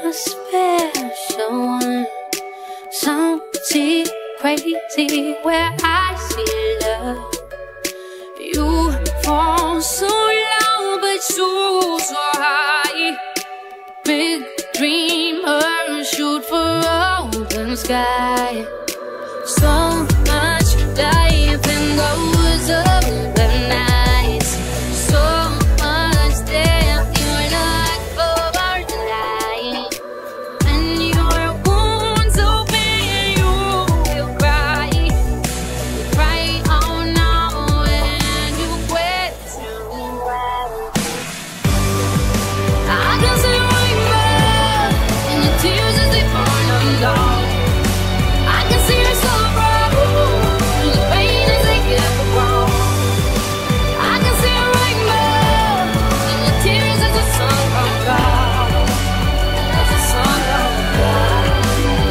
a special one, something crazy where I see love. You fall so low, but so high. Big dreamer, shoot for open sky. So much life and goes up the nights. So much depth, you're not over tonight. When your wounds open, you will cry. You cry all now and you wait too well. I can see the rainbow in your tears as they fall down. I can see your sorrow through the pain as they get wrong. I can see a rainbow in your tears as the sun comes out. As the sun comes out.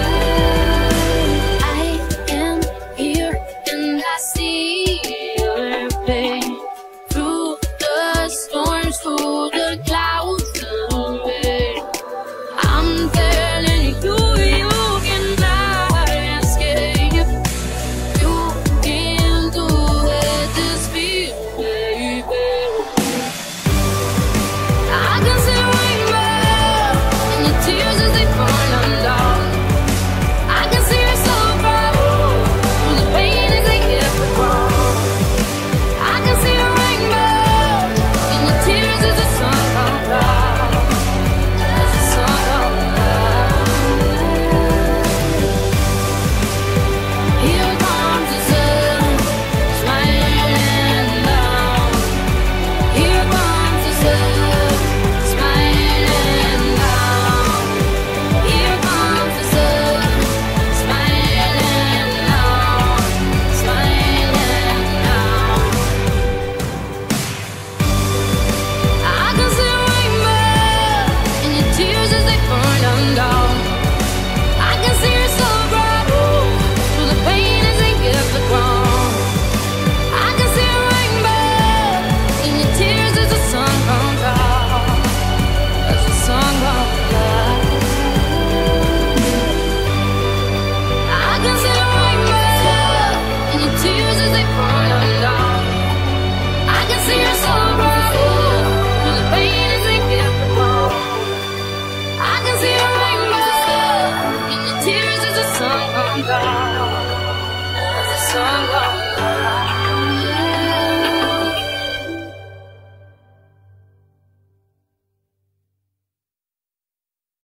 I am here and I see your pain through the storms, through the